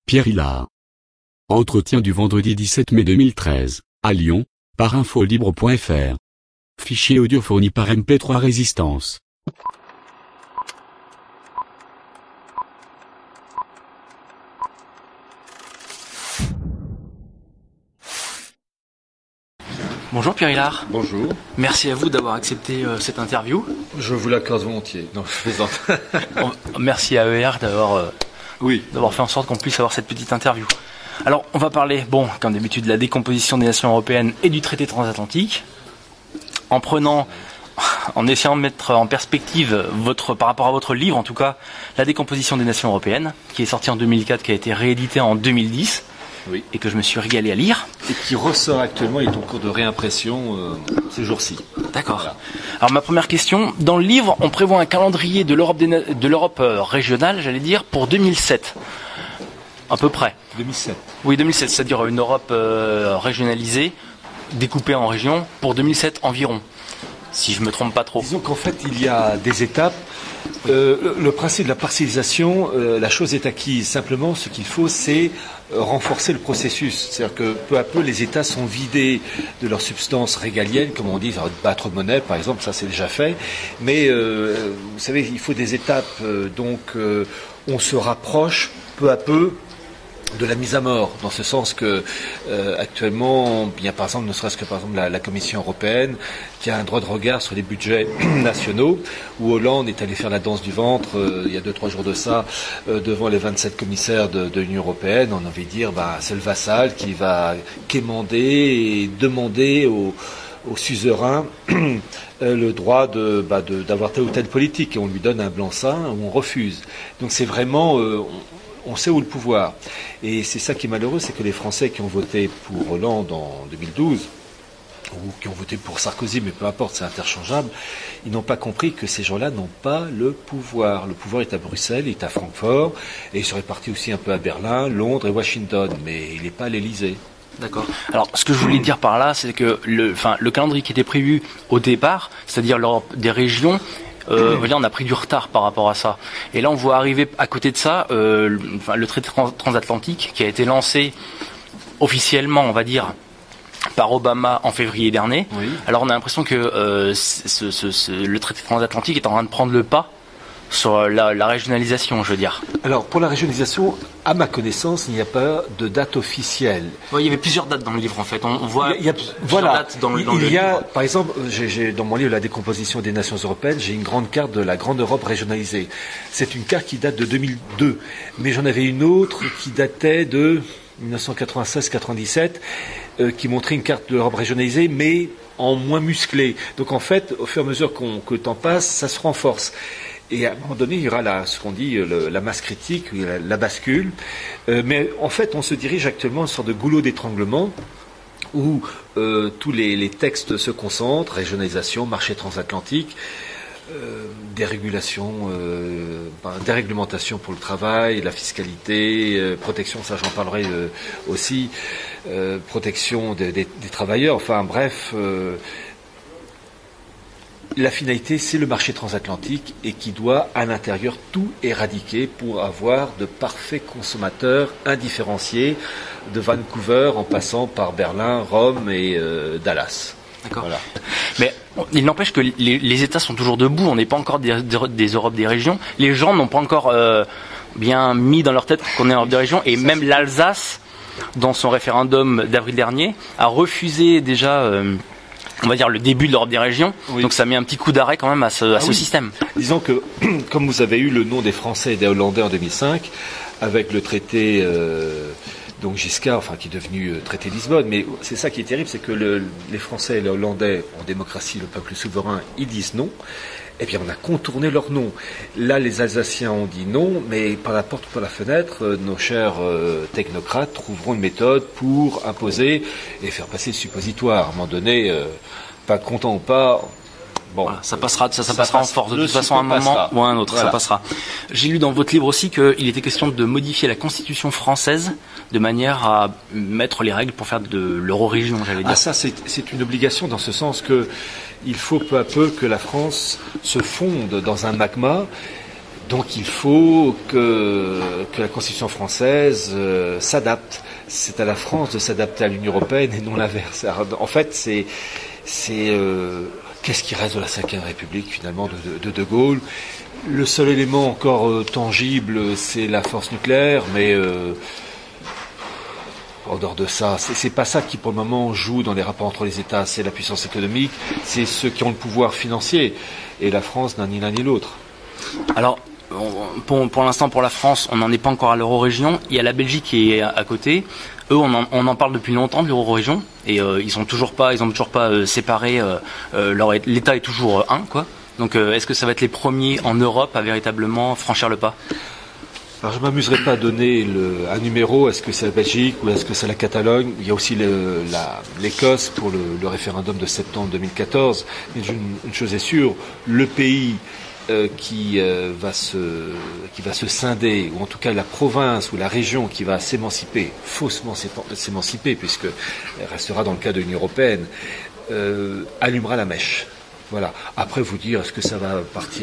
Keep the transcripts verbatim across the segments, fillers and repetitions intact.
Pierre Hillard. Entretien du vendredi dix-sept mai deux mille treize, à Lyon, par infolibre point f r. Fichier audio fourni par M P trois Résistance. Bonjour Pierre Hillard. Bonjour. Merci à vous d'avoir accepté euh, cette interview. Je vous l'accorde volontiers. Non, je plaisante. Merci à E R d'avoir euh, oui. d'avoir fait en sorte qu'on puisse avoir cette petite interview. Alors, on va parler, bon, comme d'habitude, de la décomposition des nations européennes et du traité transatlantique, en prenant, en essayant de mettre en perspective votre, par rapport à votre livre, en tout cas, la décomposition des nations européennes, qui est sorti en deux mille quatre, qui a été réédité en deux mille dix. Oui. Et que je me suis régalé à lire. Et qui ressort actuellement, il est en cours de réimpression euh, ces jours-ci. D'accord. Voilà. Alors ma première question, dans le livre, on prévoit un calendrier de l'Europe, des, de l'Europe euh, régionale, j'allais dire, pour deux mille sept. À peu près. deux mille sept. Oui, deux mille sept, c'est-à-dire une Europe euh, régionalisée, découpée en régions, pour deux mille sept environ, si je ne me trompe pas trop. Disons qu'en fait, il y a des étapes. Euh, le principe de la partialisation, euh, la chose est acquise. Simplement, ce qu'il faut, c'est renforcer le processus. C'est-à-dire que peu à peu, les États sont vidés de leur substance régalienne, comme on dit, battre monnaie, par exemple, ça c'est déjà fait. Mais euh, vous savez, il faut des étapes. Euh, donc, euh, on se rapproche peu à peu de la mise à mort, dans ce sens que euh, actuellement, il y a par exemple, ne serait-ce que par exemple la, la Commission européenne, qui a un droit de regard sur les budgets nationaux, où Hollande est allé faire la danse du ventre euh, il y a deux trois jours de ça, euh, devant les vingt-sept commissaires de, de l'Union européenne. On a envie de dire, bah, c'est le vassal qui va quémander et demander aux au suzerain euh, le droit de, bah, de, d'avoir telle ou telle politique, et on lui donne un blanc-seing ou on refuse. Donc c'est vraiment... Euh, on, On sait où le pouvoir. Et c'est ça qui est malheureux, c'est que les Français qui ont voté pour Hollande en deux mille douze, ou qui ont voté pour Sarkozy, mais peu importe, c'est interchangeable, ils n'ont pas compris que ces gens-là n'ont pas le pouvoir. Le pouvoir est à Bruxelles, il est à Francfort, et il serait parti aussi un peu à Berlin, Londres et Washington, mais il n'est pas à l'Élysée. D'accord. Alors, ce que je voulais dire par là, c'est que le, enfin, le calendrier qui était prévu au départ, c'est-à-dire l'Europe des régions, Euh, mmh. on a pris du retard par rapport à ça. Et là, on voit arriver à côté de ça euh, le, enfin, le traité trans- transatlantique qui a été lancé officiellement, on va dire, par Obama en février dernier. Oui. Alors, on a l'impression que euh, ce, ce, ce, le traité transatlantique est en train de prendre le pas sur la, la régionalisation, je veux dire. Alors, pour la régionalisation, à ma connaissance, il n'y a pas de date officielle. Oui, il y avait plusieurs dates dans le livre, en fait. On, on voit il y a, il y a, voilà. dates dans, il, dans il le y a, livre. Par exemple, j'ai, j'ai, dans mon livre La décomposition des nations européennes, j'ai une grande carte de la grande Europe régionalisée. C'est une carte qui date de deux mille deux. Mais j'en avais une autre qui datait de dix-neuf cent quatre-vingt-seize quatre-vingt-dix-sept, euh, qui montrait une carte de l'Europe régionalisée, mais en moins musclée. Donc, en fait, au fur et à mesure qu'on, que le temps passe, ça se renforce. Et à un moment donné, il y aura la, ce qu'on dit le, la masse critique, la, la bascule. Euh, mais en fait, on se dirige actuellement à une sorte de goulot d'étranglement où euh, tous les, les textes se concentrent, régionalisation, marché transatlantique, euh, dérégulation, euh, ben, déréglementation pour le travail, la fiscalité, euh, protection, ça j'en parlerai euh, aussi, euh, protection des, des, des travailleurs, enfin bref... Euh, La finalité, c'est le marché transatlantique et qui doit, à l'intérieur, tout éradiquer pour avoir de parfaits consommateurs indifférenciés de Vancouver en passant par Berlin, Rome et euh, Dallas. D'accord. Voilà. Mais il n'empêche que les, les États sont toujours debout. On n'est pas encore des, des, des Europes des régions. Les gens n'ont pas encore euh, bien mis dans leur tête qu'on est Europe des régions. Et même l'Alsace, dans son référendum d'avril dernier, a refusé déjà... Euh, on va dire le début de l'Europe des régions, oui. Donc ça met un petit coup d'arrêt quand même à ce, à ah ce oui. système. Disons que, comme vous avez eu le nom des Français et des Hollandais en deux mille cinq, avec le traité euh, donc Giscard, enfin qui est devenu euh, traité Lisbonne, mais c'est ça qui est terrible, c'est que le, les Français et les Hollandais, en démocratie, le peuple souverain, ils disent non. Eh bien, on a contourné leur nom. Là, les Alsaciens ont dit non, mais par la porte ou par la fenêtre, euh, nos chers euh, technocrates trouveront une méthode pour imposer et faire passer le suppositoire. À un moment donné, euh, pas content ou pas... Bon, voilà, ça passera, ça, ça, ça passera passe, en force de toute façon à un moment passera. Ou à un autre, voilà. Ça passera. J'ai lu dans votre livre aussi qu'il était question de modifier la Constitution française de manière à mettre les règles pour faire de l'euro-région, j'allais dire. Ah, ça, c'est, c'est une obligation dans ce sens que il faut peu à peu que la France se fonde dans un magma Donc il faut que, que la Constitution française euh, s'adapte. C'est à la France de s'adapter à l'Union européenne et non l'inverse. En fait, c'est, c'est euh, qu'est-ce qui reste de la cinquième République finalement de de, de, de Gaulle. Le seul élément encore euh, tangible, c'est la force nucléaire, mais euh, en dehors de ça, c'est, c'est pas ça qui pour le moment joue dans les rapports entre les États. C'est la puissance économique, c'est ceux qui ont le pouvoir financier. Et la France n'a ni l'un ni l'autre. Alors, pour, pour l'instant, pour la France, on n'en est pas encore à l'euro-région. Il y a la Belgique qui est à côté. Eux, on en, on en parle depuis longtemps de l'euro-région. Et euh, ils sont toujours pas, ils ont toujours pas euh, séparé. Euh, euh, leur, l'État est toujours euh, un, quoi. Donc, euh, est-ce que ça va être les premiers en Europe à véritablement franchir le pas ? Alors je ne m'amuserai pas à donner le, un numéro, est-ce que c'est la Belgique ou est-ce que c'est la Catalogne. Il y a aussi le, la, l'Écosse pour le, le référendum de septembre deux mille quatorze. Mais une, une chose est sûre, le pays euh, qui, euh, va se, qui va se scinder, ou en tout cas la province ou la région qui va s'émanciper, faussement s'émanciper, puisqu'elle restera dans le cas de l'Union européenne, euh, allumera la mèche. Voilà. Après vous dire, est-ce que ça va partir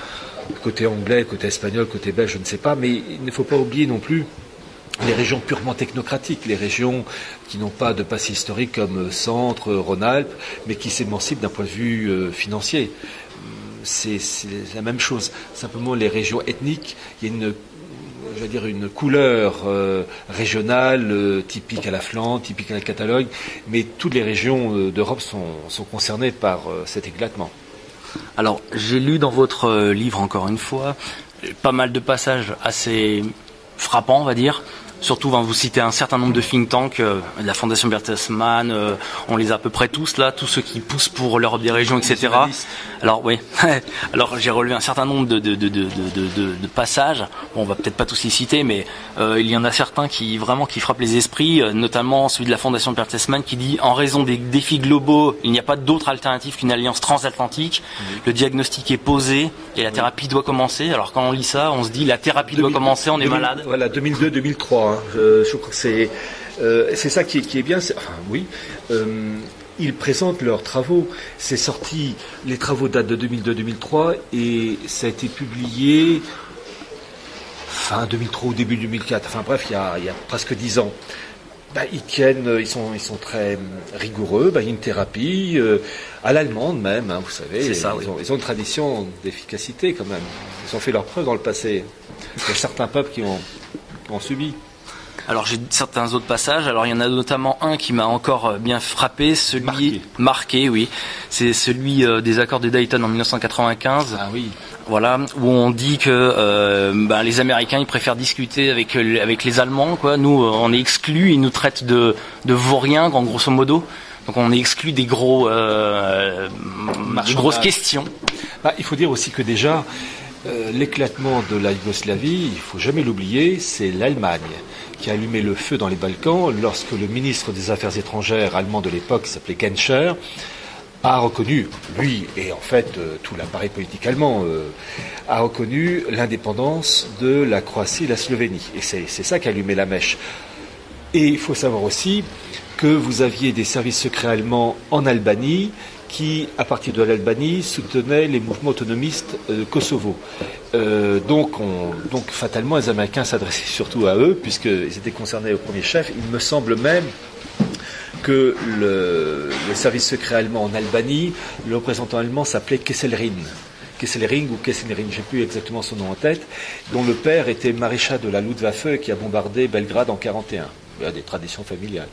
côté anglais, côté espagnol, côté belge, je ne sais pas, mais il ne faut pas oublier non plus les régions purement technocratiques, les régions qui n'ont pas de passé historique comme Centre, Rhône-Alpes, mais qui s'émancipent d'un point de vue euh, financier. C'est, c'est la même chose. Simplement, les régions ethniques, il y a une, je veux dire, une couleur euh, régionale euh, typique à la Flandre, typique à la Catalogne, mais toutes les régions euh, d'Europe sont, sont concernées par euh, cet éclatement. Alors, j'ai lu dans votre euh, livre, encore une fois, pas mal de passages assez frappants, on va dire. Surtout, ben, vous citez un certain nombre de think tanks, euh, la Fondation Bertelsmann, euh, on les a à peu près tous là, tous ceux qui poussent pour l'Europe des régions, et cetera. Alors oui, alors j'ai relevé un certain nombre de, de, de, de, de, de, de passages. Bon, on va peut-être pas tous les citer, mais euh, il y en a certains qui vraiment qui frappent les esprits, euh, notamment celui de la Fondation Bertelsmann qui dit: en raison des défis globaux, il n'y a pas d'autre alternative qu'une alliance transatlantique. Mmh. Le diagnostic est posé et la thérapie doit commencer. Alors quand on lit ça, on se dit la thérapie deux mille, doit commencer, on est deux mille, malade. Voilà, deux mille deux deux mille trois. Hein. Je, je crois que c'est euh, c'est ça qui est, qui est bien. C'est, enfin oui. Euh, Ils présentent leurs travaux. C'est sorti, les travaux datent de deux mille deux deux mille trois et ça a été publié fin deux mille trois ou début deux mille quatre. Enfin bref, il y a, il y a presque dix ans. Ben, ils tiennent, ils sont, ils sont très rigoureux. Ben, il y a une thérapie euh, à l'allemande même, hein, vous savez. C'est ça, ils, oui. ont, ils ont une tradition d'efficacité quand même. Ils ont fait leurs preuves dans le passé. Il y a certains peuples qui ont, qui ont subi. Alors j'ai certains autres passages. Alors il y en a notamment un qui m'a encore bien frappé, celui marqué, marqué oui. C'est celui euh, des accords de Dayton en dix-neuf cent quatre-vingt-quinze. Ah oui. Voilà, où on dit que euh, ben, les Américains ils préfèrent discuter avec avec les Allemands, quoi. Nous on est exclus, ils nous traitent de de vauriens, en grosso modo. Donc on est exclus des gros euh, des grosses questions. Bah, il faut dire aussi que déjà euh, l'éclatement de la Yougoslavie, il faut jamais l'oublier, c'est l'Allemagne qui a allumé le feu dans les Balkans lorsque le ministre des Affaires étrangères allemand de l'époque, qui s'appelait Genscher, a reconnu, lui et en fait euh, tout l'appareil politique allemand, euh, a reconnu l'indépendance de la Croatie et la Slovénie. Et c'est, c'est ça qui a allumé la mèche. Et il faut savoir aussi que vous aviez des services secrets allemands en Albanie qui, à partir de l'Albanie, soutenaient les mouvements autonomistes euh, Kosovo. Euh, donc, on, donc, fatalement, les Américains s'adressaient surtout à eux, puisqu'ils étaient concernés au premier chef. Il me semble même que le, le service secret allemand en Albanie, le représentant allemand s'appelait Kesselring. Kesselring ou Kesselring, je n'ai plus exactement son nom en tête, dont le père était maréchal de la Luftwaffe qui a bombardé Belgrade en quarante et un. Il y a des traditions familiales.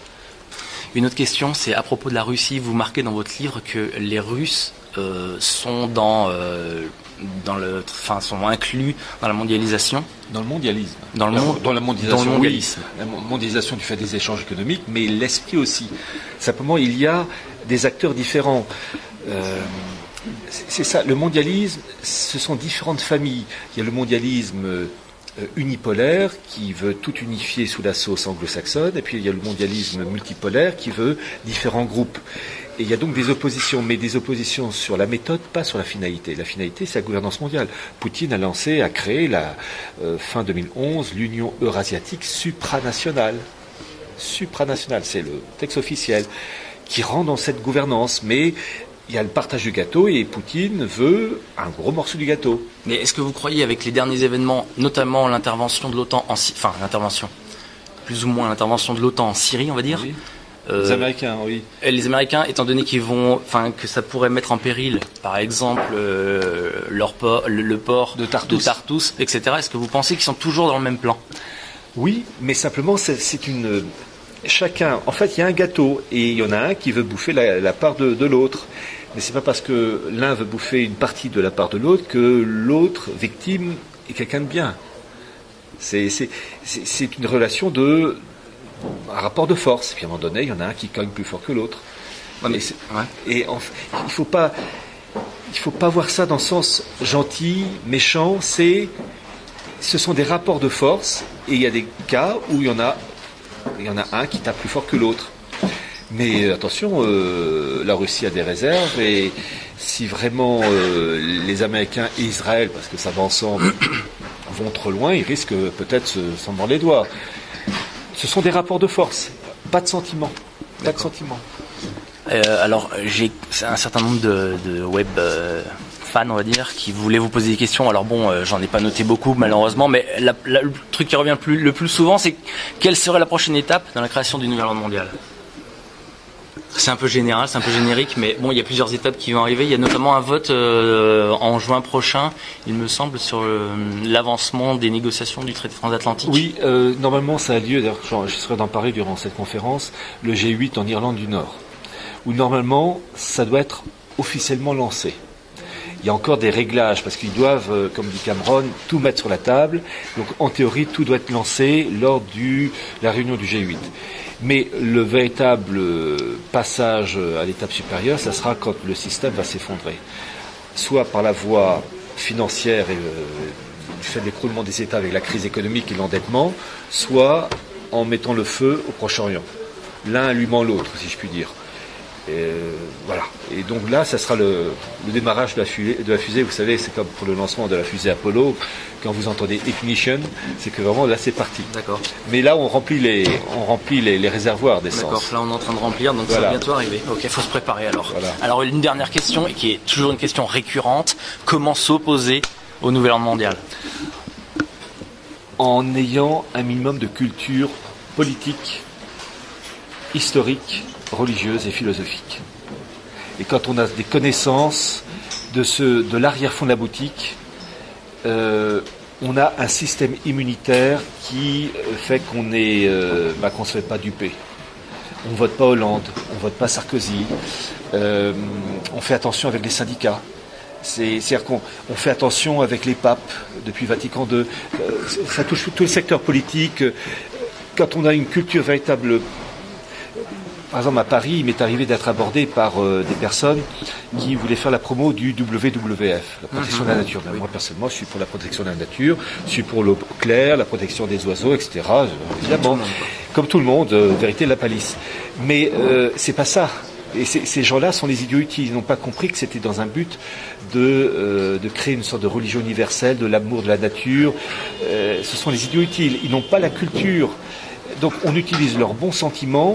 Une autre question, c'est à propos de la Russie. Vous marquez dans votre livre que les Russes euh, sont dans, euh, dans le, enfin, sont inclus dans la mondialisation. Dans le mondialisme. Dans le monde. Dans la mondialisation. Dans le mondialisme. Oui. La mondialisation du fait des échanges économiques, mais l'esprit aussi. Simplement, il y a des acteurs différents. Euh, c'est, c'est ça. Le mondialisme, ce sont différentes familles. Il y a le mondialisme unipolaire qui veut tout unifier sous la sauce anglo-saxonne, et puis il y a le mondialisme multipolaire qui veut différents groupes. Et il y a donc des oppositions, mais des oppositions sur la méthode, pas sur la finalité. La finalité, c'est la gouvernance mondiale. Poutine a lancé, a créé, la euh, fin deux mille onze, l'Union eurasiatique supranationale. Supranationale, c'est le texte officiel, qui rend dans cette gouvernance, mais il y a le partage du gâteau et Poutine veut un gros morceau du gâteau. Mais est-ce que vous croyez, avec les derniers événements, notamment l'intervention de l'OTAN en Syrie, enfin l'intervention, plus ou moins l'intervention de l'OTAN en Syrie, on va dire, Oui. euh, Les Américains, oui. et les Américains, étant donné qu'ils vont, enfin que ça pourrait mettre en péril, par exemple, euh, leur port, le, le port De Tartous. de Tartous, et cetera. Est-ce que vous pensez qu'ils sont toujours dans le même plan? Oui, mais simplement, c'est, c'est une... Chacun, en fait, il y a un gâteau et il y en a un qui veut bouffer la, la part de, de l'autre. Mais c'est pas parce que l'un veut bouffer une partie de la part de l'autre que l'autre victime est quelqu'un de bien. C'est, c'est, c'est, c'est une relation de... un rapport de force. Et puis à un moment donné, il y en a un qui cogne plus fort que l'autre. Ouais, mais et c'est- ouais. et en fait, il faut pas... Il faut pas voir ça dans le sens gentil, méchant. C'est... Ce sont des rapports de force et il y a des cas où il y en a Il y en a un qui tape plus fort que l'autre. Mais euh, attention, euh, la Russie a des réserves et si vraiment euh, les Américains et Israël, parce que ça va ensemble, vont trop loin, ils risquent peut-être se, s'en mordre les doigts. Ce sont des rapports de force, pas de sentiments. Pas de sentiments. Euh, alors, j'ai un certain nombre de, de web euh, fans, on va dire, qui voulaient vous poser des questions. Alors bon, euh, j'en ai pas noté beaucoup, malheureusement, mais la, la, le truc qui revient le plus, le plus souvent, c'est quelle serait la prochaine étape dans la création du nouvel ordre mondial? C'est un peu général, c'est un peu générique, mais bon, il y a plusieurs étapes qui vont arriver. Il y a notamment un vote euh, en juin prochain, il me semble, sur euh, l'avancement des négociations du traité transatlantique. Oui, euh, normalement ça a lieu, d'ailleurs j'en- je serai d'en parler durant cette conférence, le G huit en Irlande du Nord, où normalement ça doit être officiellement lancé. Il y a encore des réglages parce qu'ils doivent, euh, comme dit Cameron, tout mettre sur la table. Donc en théorie, tout doit être lancé lors de la réunion du G huit. Mais le véritable euh, passage à l'étape supérieure, ça sera quand le système va s'effondrer. Soit par la voie financière et euh, du fait de l'écroulement des États avec la crise économique et l'endettement, soit en mettant le feu au Proche-Orient. L'un allumant l'autre, si je puis dire. Et, euh, voilà. Et donc là, ça sera le, le démarrage de la, fusée, de la fusée. Vous savez, c'est comme pour le lancement de la fusée Apollo. Quand vous entendez ignition, c'est que vraiment là, c'est parti. D'accord. Mais là, on remplit les, on remplit les, les réservoirs D'accord, d'essence. là on est en train de remplir, donc ça Voilà. va bientôt arriver. Ok, faut se préparer alors. Voilà. Alors une dernière question, et qui est toujours une question récurrente, comment s'opposer au nouvel ordre mondial? En ayant un minimum de culture politique, historique, religieuse et philosophique. Et quand on a des connaissances de, ce, de l'arrière-fond de la boutique, euh, on a un système immunitaire qui fait qu'on est, euh, bah, qu'on ne se fait pas duper. On ne vote pas Hollande, on ne vote pas Sarkozy, euh, on fait attention avec les syndicats. C'est, c'est-à-dire qu'on on fait attention avec les papes depuis Vatican deux. Euh, ça touche tout le secteur politique. Quand on a une culture véritable... Par exemple, à Paris, il m'est arrivé d'être abordé par euh, des personnes qui voulaient faire la promo du W W F, la protection de la nature. Ben, moi, personnellement, je suis pour la protection de la nature, je suis pour l'eau claire, la protection des oiseaux, et cetera. Euh, évidemment, comme tout le monde, euh, vérité de la palisse. Mais euh, c'est pas ça. Et c'est, ces gens-là sont les idiots utiles. Ils n'ont pas compris que c'était dans un but de, euh, de créer une sorte de religion universelle, de l'amour de la nature. Euh, ce sont les idiots utiles. Ils n'ont pas la culture. Donc, on utilise leurs bons sentiments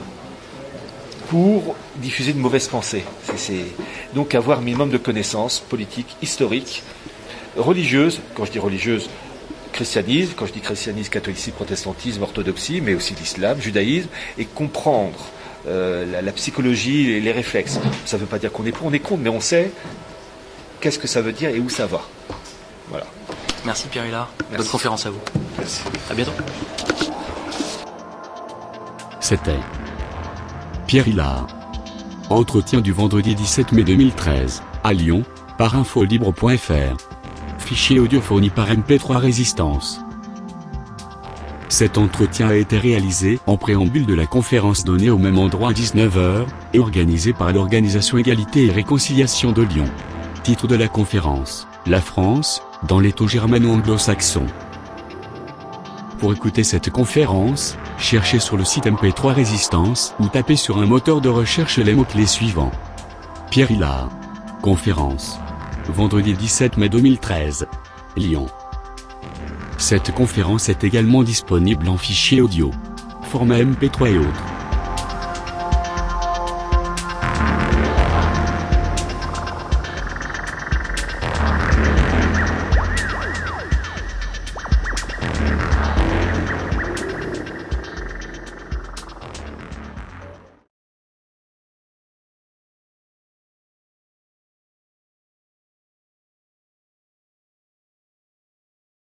pour diffuser de mauvaises pensées. C'est, c'est... Donc avoir un minimum de connaissances politiques, historiques, religieuses. Quand je dis religieuse, christianisme. Quand je dis christianisme, catholicisme, protestantisme, orthodoxie, mais aussi l'islam, judaïsme, et comprendre euh, la, la psychologie et les réflexes. Ça ne veut pas dire qu'on est pour, on est contre, mais on sait qu'est-ce que ça veut dire et où ça va. Voilà. Merci Pierre Huillard. Merci. Bonne conférence à vous. Merci. À bientôt. C'était Pierre Huillard. Entretien du vendredi dix-sept mai deux mille treize, à Lyon, par infolibre point f r. Fichier audio fourni par M P trois Résistance. Cet entretien a été réalisé en préambule de la conférence donnée au même endroit à dix-neuf heures, et organisée par l'Organisation Égalité et Réconciliation de Lyon. Titre de la conférence, La France, dans l'étau germano-anglo-saxon. Pour écouter cette conférence, cherchez sur le site M P trois Résistance ou tapez sur un moteur de recherche les mots-clés suivants. Pierre Huillard. Conférence. Vendredi dix-sept mai deux mille treize. Lyon. Cette conférence est également disponible en fichier audio, format M P trois et autres.